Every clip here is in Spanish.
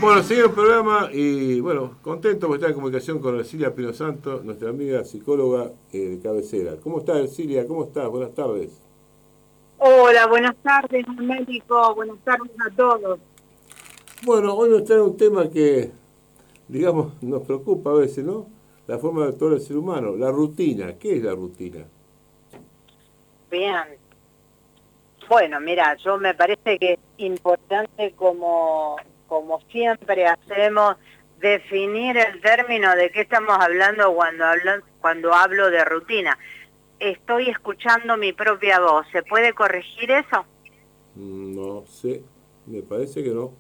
Bueno, sigue el programa y bueno, contento por estar en comunicación con Ercilia Pino Santo, nuestra amiga psicóloga de cabecera. ¿Cómo estás, Ercilia? ¿Cómo estás? Buenas tardes. Hola, buenas tardes, médico. Buenas tardes a todos. Bueno, hoy nos trae un tema que, digamos, nos preocupa a veces, ¿no? La forma de actuar del ser humano, la rutina. ¿Qué es la rutina? Bien. Bueno, mira, yo me parece que es importante, como siempre hacemos, definir el término de qué estamos hablando cuando hablo de rutina. Estoy escuchando mi propia voz. ¿Se puede corregir eso? No sé, me parece que no.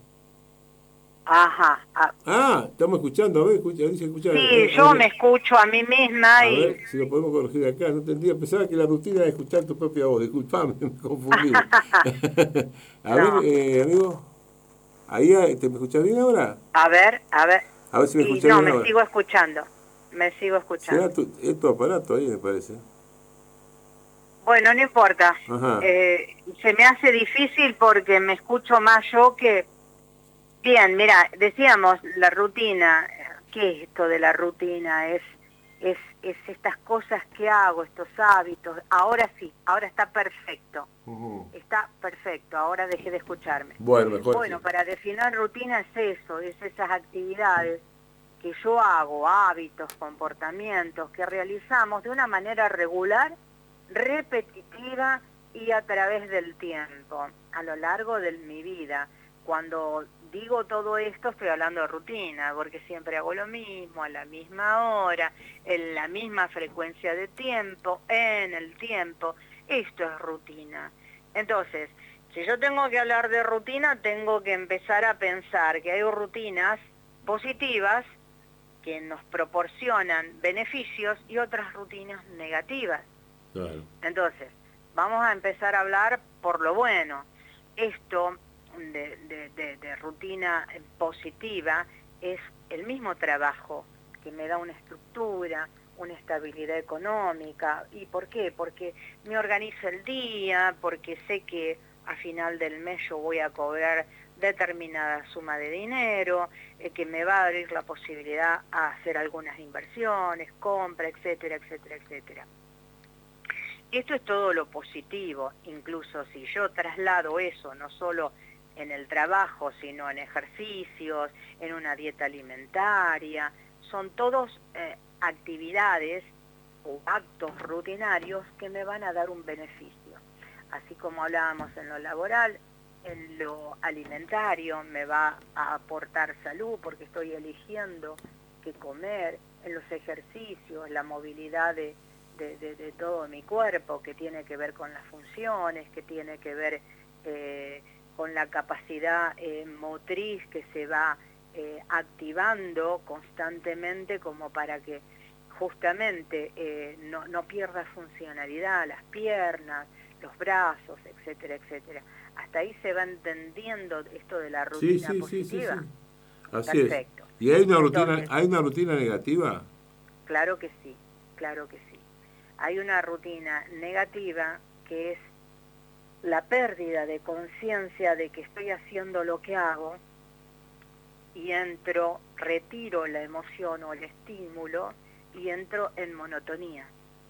Ajá. Ah, estamos escuchando, a ver, dice escuchar. Sí, yo me escucho a mí misma A y... ver si lo podemos corregir acá. No entendía, pensaba que la rutina era escuchar tu propia voz. Disculpame, me confundí. A ver, No. amigo, ahí me escuchás bien ahora. A ver, a ver. A ver si me Y escuchás no, bien me ahora. sigo escuchando. Me sigo Será escuchando. es tu aparato ahí, me parece. Bueno, no importa. Ajá. Se me hace difícil porque me escucho más yo que... Bien, mira, decíamos la rutina. ¿Qué es esto de la rutina? Es estas cosas que hago, estos hábitos. Ahora sí, ahora está perfecto. Está perfecto, ahora dejé de escucharme. Bueno, mejor sí. Bueno, para definir rutina es eso, es esas actividades que yo hago, hábitos, comportamientos que realizamos de una manera regular, repetitiva y a través del tiempo, a lo largo de mi vida. Cuando digo todo esto estoy hablando de rutina, porque siempre hago lo mismo, a la misma hora, en la misma frecuencia de tiempo, en el tiempo. Esto es rutina. Entonces, si yo tengo que hablar de rutina, tengo que empezar a pensar que hay rutinas positivas que nos proporcionan beneficios y otras rutinas negativas. Claro. Entonces, vamos a empezar a hablar por lo bueno. Esto de rutina positiva es el mismo trabajo que me da una estructura, una estabilidad económica. ¿Y por qué? Porque me organizo el día, porque sé que a final del mes yo voy a cobrar determinada suma de dinero, que me va a abrir la posibilidad a hacer algunas inversiones, compra, etcétera, etcétera, etcétera. Esto es todo lo positivo, incluso si yo traslado eso no solo en el trabajo, sino en ejercicios, en una dieta alimentaria, son todos actividades o actos rutinarios que me van a dar un beneficio. Así como hablábamos en lo laboral, en lo alimentario me va a aportar salud porque estoy eligiendo qué comer, en los ejercicios, la movilidad de todo mi cuerpo, que tiene que ver con las funciones, que tiene que ver con la capacidad motriz que se va activando constantemente como para que justamente no pierda funcionalidad, las piernas, los brazos, etcétera, etcétera. Hasta ahí se va entendiendo esto de la rutina positiva. Sí. Así Perfecto. es. ¿Y Entonces, hay una rutina negativa? claro que sí, claro que sí. Hay una rutina negativa que es la pérdida de conciencia de que estoy haciendo lo que hago y retiro la emoción o el estímulo y entro en monotonía.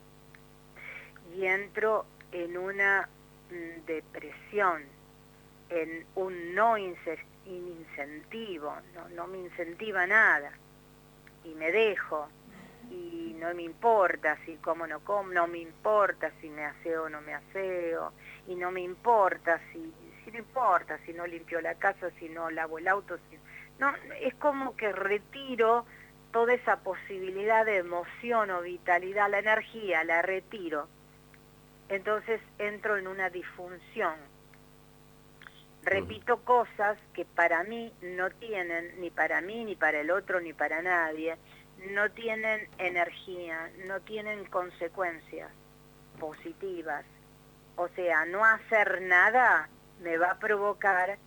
Y entro en una depresión, en un no incentivo, no me incentiva nada y me dejo. Y no me importa si como, no me importa si me aseo o no me aseo, y no me importa si no importa si no limpio la casa, si no lavo el auto, no, es como que retiro toda esa posibilidad de emoción o vitalidad, la energía, la retiro. Entonces entro en una disfunción. Repito cosas que para mí no tienen, ni para mí, ni para el otro, ni para nadie, no tienen energía, no tienen consecuencias positivas. O sea, no hacer nada me va a provocar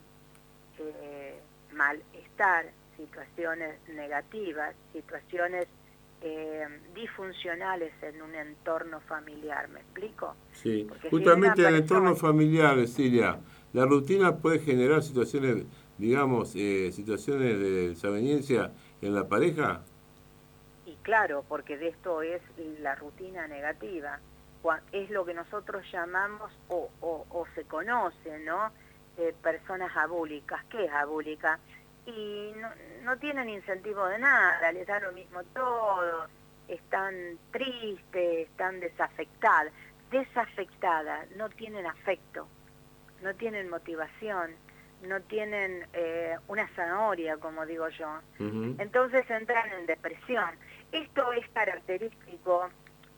malestar, situaciones negativas, situaciones disfuncionales en un entorno familiar. ¿Me explico? Sí, Porque si una justamente en el entorno persona... familiar, Cecilia, la rutina puede generar situaciones digamos, situaciones de desaveniencia en la pareja? Y claro, porque de esto es la rutina negativa, es lo que nosotros llamamos o se conoce, ¿no? Personas abúlicas. ¿Qué es abúlica? Y no tienen incentivo de nada, les da lo mismo todo, están tristes, están desafectadas, no tienen afecto, no tienen motivación, no tienen una zanahoria, como digo yo. Ujú. Entonces entran en depresión. Esto es característico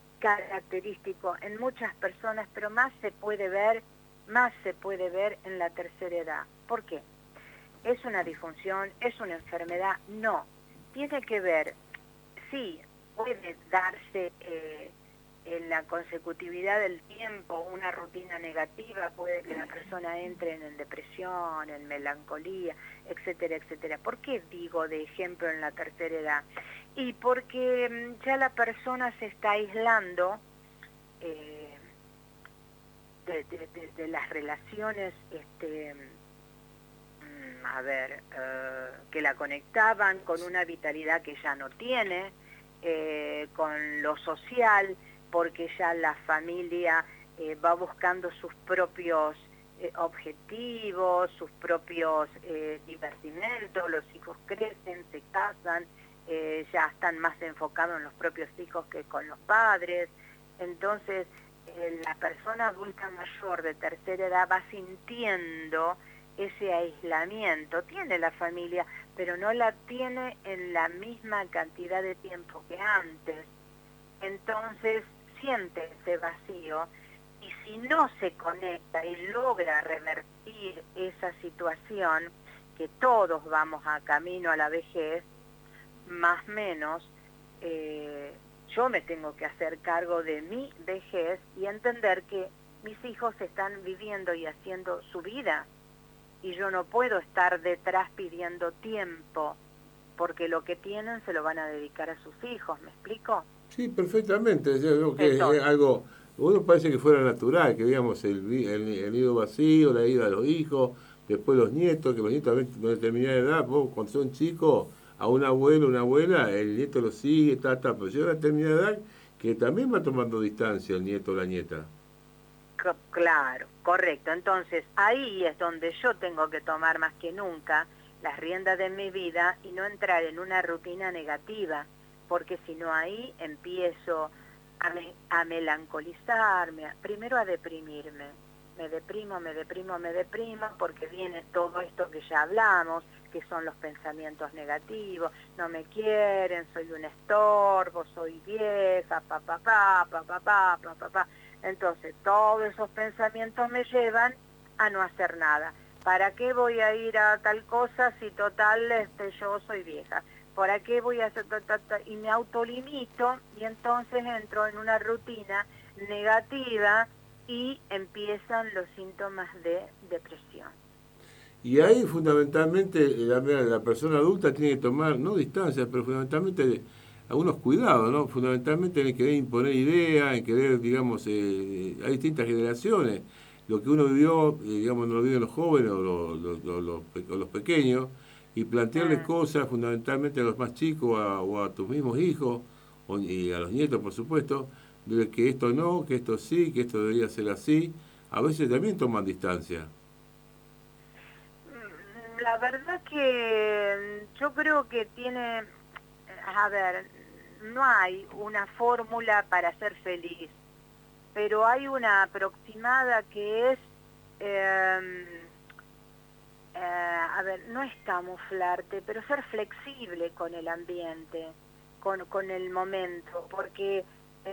en muchas personas, pero más se puede ver en la tercera edad. ¿Por qué? ¿Es una disfunción? ¿Es una enfermedad? No. Tiene que ver, sí, puede darse en la consecutividad del tiempo una rutina negativa, puede que la persona entre en depresión, en melancolía, etcétera, etcétera. ¿Por qué digo de ejemplo en la tercera edad? Y porque ya la persona se está aislando de las relaciones, que la conectaban con una vitalidad que ya no tiene, con lo social, porque ya la familia va buscando sus propios objetivos, sus propios divertimentos, los hijos crecen, se casan, ya están más enfocados en los propios hijos que con los padres. Entonces, la persona adulta mayor de tercera edad va sintiendo ese aislamiento. Tiene la familia, pero no la tiene en la misma cantidad de tiempo que antes. Entonces siente ese vacío, y si no se conecta y logra revertir esa situación, que todos vamos a camino a la vejez, más o menos, yo me tengo que hacer cargo de mi vejez y entender que mis hijos están viviendo y haciendo su vida, y yo no puedo estar detrás pidiendo tiempo, porque lo que tienen se lo van a dedicar a sus hijos. ¿Me explico? Sí, perfectamente. Yo creo que es Entonces, algo, uno parece que fuera natural, que veamos el nido vacío, la ida de los hijos, después los nietos, que los nietos también de determinada edad, vos, cuando son chicos, a un abuelo, una abuela, el nieto lo sigue, pero llega a una determinada edad que también va tomando distancia el nieto o la nieta. claro, correcto. Entonces, ahí es donde yo tengo que tomar más que nunca las riendas de mi vida y no entrar en una rutina negativa, porque si no ahí empiezo a melancolizarme, primero a deprimirme. Me deprimo, porque viene todo esto que ya hablamos, que son los pensamientos negativos: no me quieren, soy un estorbo, soy vieja, pa. Entonces, todos esos pensamientos me llevan a no hacer nada. ¿Para qué voy a ir a tal cosa si total yo soy vieja? ¿Para qué voy a hacer y me autolimito, y entonces entro en una rutina negativa y empiezan los síntomas de depresión? Y ahí fundamentalmente la persona adulta tiene que tomar, no distancias, pero fundamentalmente algunos cuidados, ¿no? Fundamentalmente en el querer imponer ideas, en querer, digamos, hay distintas generaciones. Lo que uno vivió, digamos, no lo viven los jóvenes o los pequeños, y plantearles Mm. cosas fundamentalmente a los más chicos o a tus mismos hijos, y a los nietos, por supuesto, de que esto no, que esto sí, que esto debería ser así. A veces también toman distancia. La verdad que yo creo que a ver, no hay una fórmula para ser feliz, pero hay una aproximada que es, no es camuflarte, pero ser flexible con el ambiente, con el momento, porque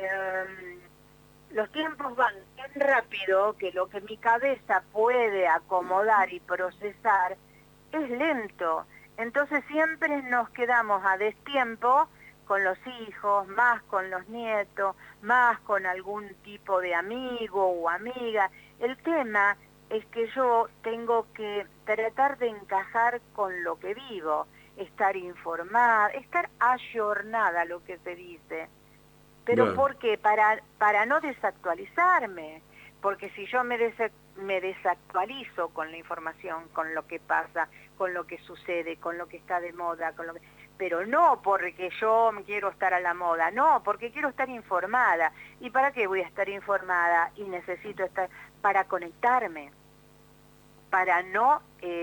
los tiempos van tan rápido que lo que mi cabeza puede acomodar y procesar es lento. Entonces siempre nos quedamos a destiempo con los hijos, más con los nietos, más con algún tipo de amigo o amiga. El tema es que yo tengo que tratar de encajar con lo que vivo, estar informada, estar ayornada, lo que se dice. ¿Pero Claro. por qué? Para no desactualizarme, porque si yo me me desactualizo con la información, con lo que pasa, con lo que sucede, con lo que está de moda, pero no porque yo quiero estar a la moda, no, porque quiero estar informada. ¿Y para qué voy a estar informada? Y necesito estar para conectarme, para no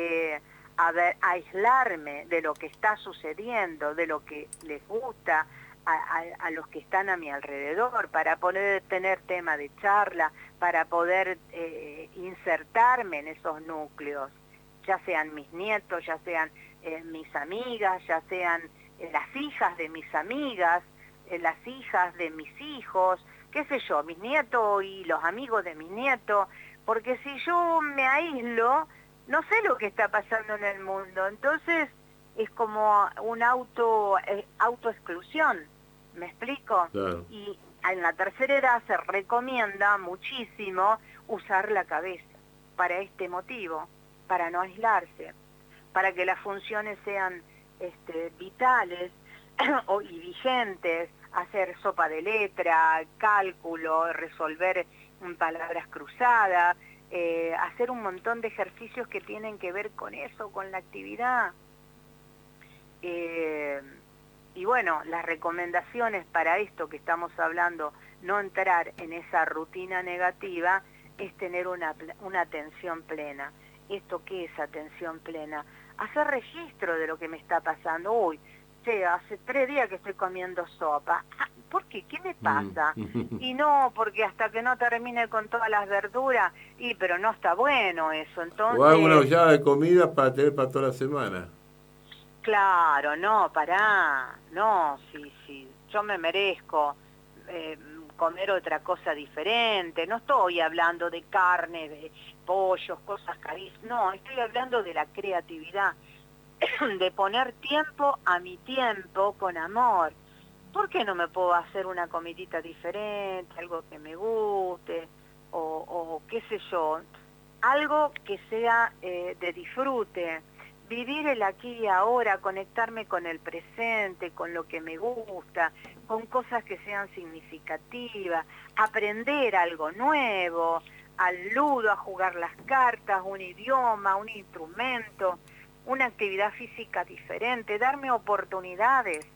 aislarme de lo que está sucediendo, de lo que les gusta a los que están a mi alrededor, para poder tener tema de charla, para poder insertarme en esos núcleos, ya sean mis nietos, ya sean mis amigas, ya sean las hijas de mis amigas, las hijas de mis hijos, qué sé yo, mis nietos y los amigos de mis nietos, porque si yo me aíslo, no sé lo que está pasando en el mundo, entonces es como una autoexclusión, ¿me explico? Claro. Y en la tercera edad se recomienda muchísimo usar la cabeza para este motivo, para no aislarse, para que las funciones sean vitales y vigentes, hacer sopa de letra, cálculo, resolver palabras cruzadas, hacer un montón de ejercicios que tienen que ver con eso, con la actividad. Y bueno, las recomendaciones para esto que estamos hablando, no entrar en esa rutina negativa, es tener una atención plena. ¿Esto qué es atención plena? Hacer registro de lo que me está pasando. Uy, hace 3 días que estoy comiendo sopa. Ah, ¿por qué? ¿Qué me pasa? Y no, porque hasta que no termine con todas las verduras, pero no está bueno eso. Entonces, o hago una ollada de comida para tener para toda la semana. Claro, no, pará, no, sí, yo me merezco comer otra cosa diferente, no estoy hablando de carne, de pollos, cosas carísimas, no, estoy hablando de la creatividad, de poner tiempo a mi tiempo con amor. ¿Por qué no me puedo hacer una comidita diferente, algo que me guste, o qué sé yo, algo que sea de disfrute? Vivir el aquí y ahora, conectarme con el presente, con lo que me gusta, con cosas que sean significativas, aprender algo nuevo, al ludo, a jugar las cartas, un idioma, un instrumento, una actividad física diferente, darme oportunidades.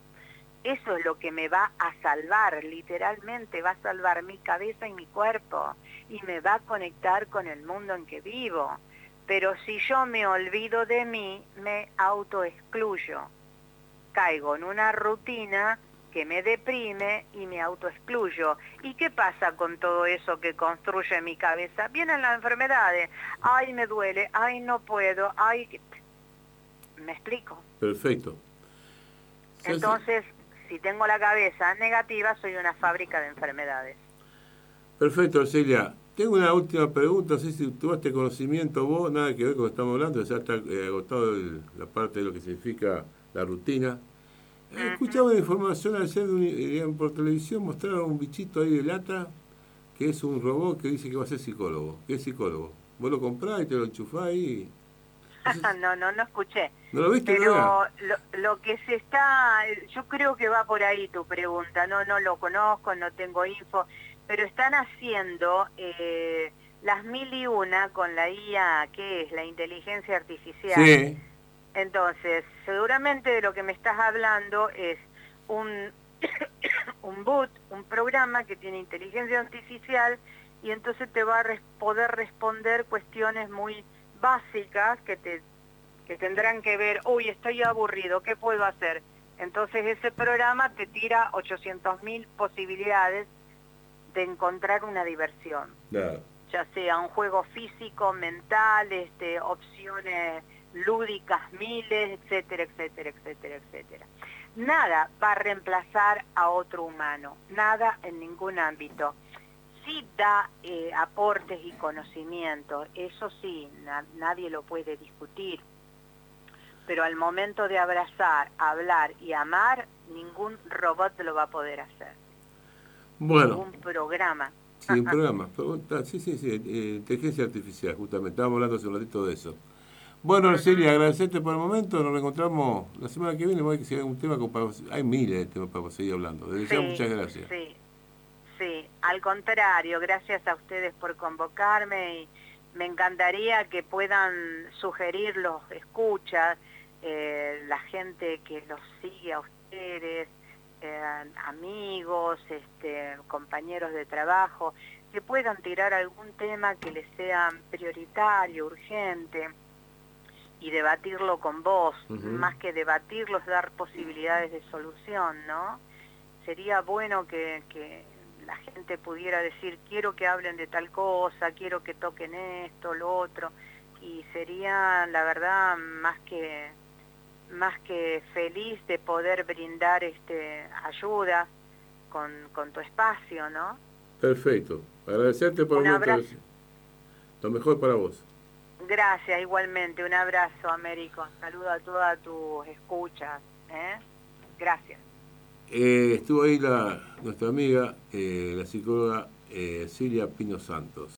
Eso es lo que me va a salvar, literalmente va a salvar mi cabeza y mi cuerpo, y me va a conectar con el mundo en que vivo. Pero si yo me olvido de mí, me autoexcluyo. Caigo en una rutina que me deprime y me autoexcluyo. ¿Y qué pasa con todo eso que construye mi cabeza? Vienen las enfermedades. Ay, me duele. Ay, no puedo. Ay, ¿me explico? Perfecto. Entonces, si tengo la cabeza negativa, soy una fábrica de enfermedades. Perfecto, Celia. Tengo una última pregunta, no sé si tuviste conocimiento vos, nada que ver con lo que estamos hablando, ya está agotado la parte de lo que significa la rutina. Escuchaba una información ayer por televisión, mostraron un bichito ahí de lata, que es un robot que dice que va a ser psicólogo. ¿Qué es psicólogo? Vos lo comprás y te lo enchufás ahí. No escuché. ¿No lo viste? Pero lo que se está, yo creo que va por ahí tu pregunta, no lo conozco, no tengo info, pero están haciendo las 1001 con la IA, que es la inteligencia artificial. Sí. Entonces, seguramente de lo que me estás hablando es un bot, un programa que tiene inteligencia artificial, y entonces te va a poder responder cuestiones muy básicas que tendrán que ver, uy, estoy aburrido, ¿qué puedo hacer? Entonces ese programa te tira 800.000 posibilidades de encontrar una diversión. Claro. Ya sea un juego físico, mental, opciones lúdicas miles, etcétera, etcétera, etcétera, etcétera. Nada va a reemplazar a otro humano, nada en ningún ámbito. Sí da aportes y conocimientos, eso sí, nadie lo puede discutir. Pero al momento de abrazar, hablar y amar, ningún robot lo va a poder hacer. Bueno. Ningún programa. Sí, un programa. Sí, inteligencia artificial, justamente. Estábamos hablando hace un ratito de eso. Bueno, Arcelia, agradecerte por el momento. Nos reencontramos la semana que viene. Voy a que si hay un tema, hay miles de temas para seguir hablando. Desde ya, muchas gracias. Sí, al contrario, gracias a ustedes por convocarme me encantaría que puedan sugerir los escuchas, la gente que los sigue a ustedes, amigos, compañeros de trabajo, que puedan tirar algún tema que les sea prioritario, urgente, y debatirlo con vos. Más que debatirlo es dar posibilidades de solución, ¿no? Sería bueno que la gente pudiera decir, quiero que hablen de tal cosa, quiero que toquen esto, lo otro, y sería, la verdad, más que feliz de poder brindar ayuda con tu espacio, ¿no? Perfecto. Agradecerte por Un abrazo. lo mejor para vos. Gracias, igualmente. Un abrazo, Américo. Saludo a todas tus escuchas. Gracias. Estuvo ahí nuestra amiga, la psicóloga Silvia Pino Santos.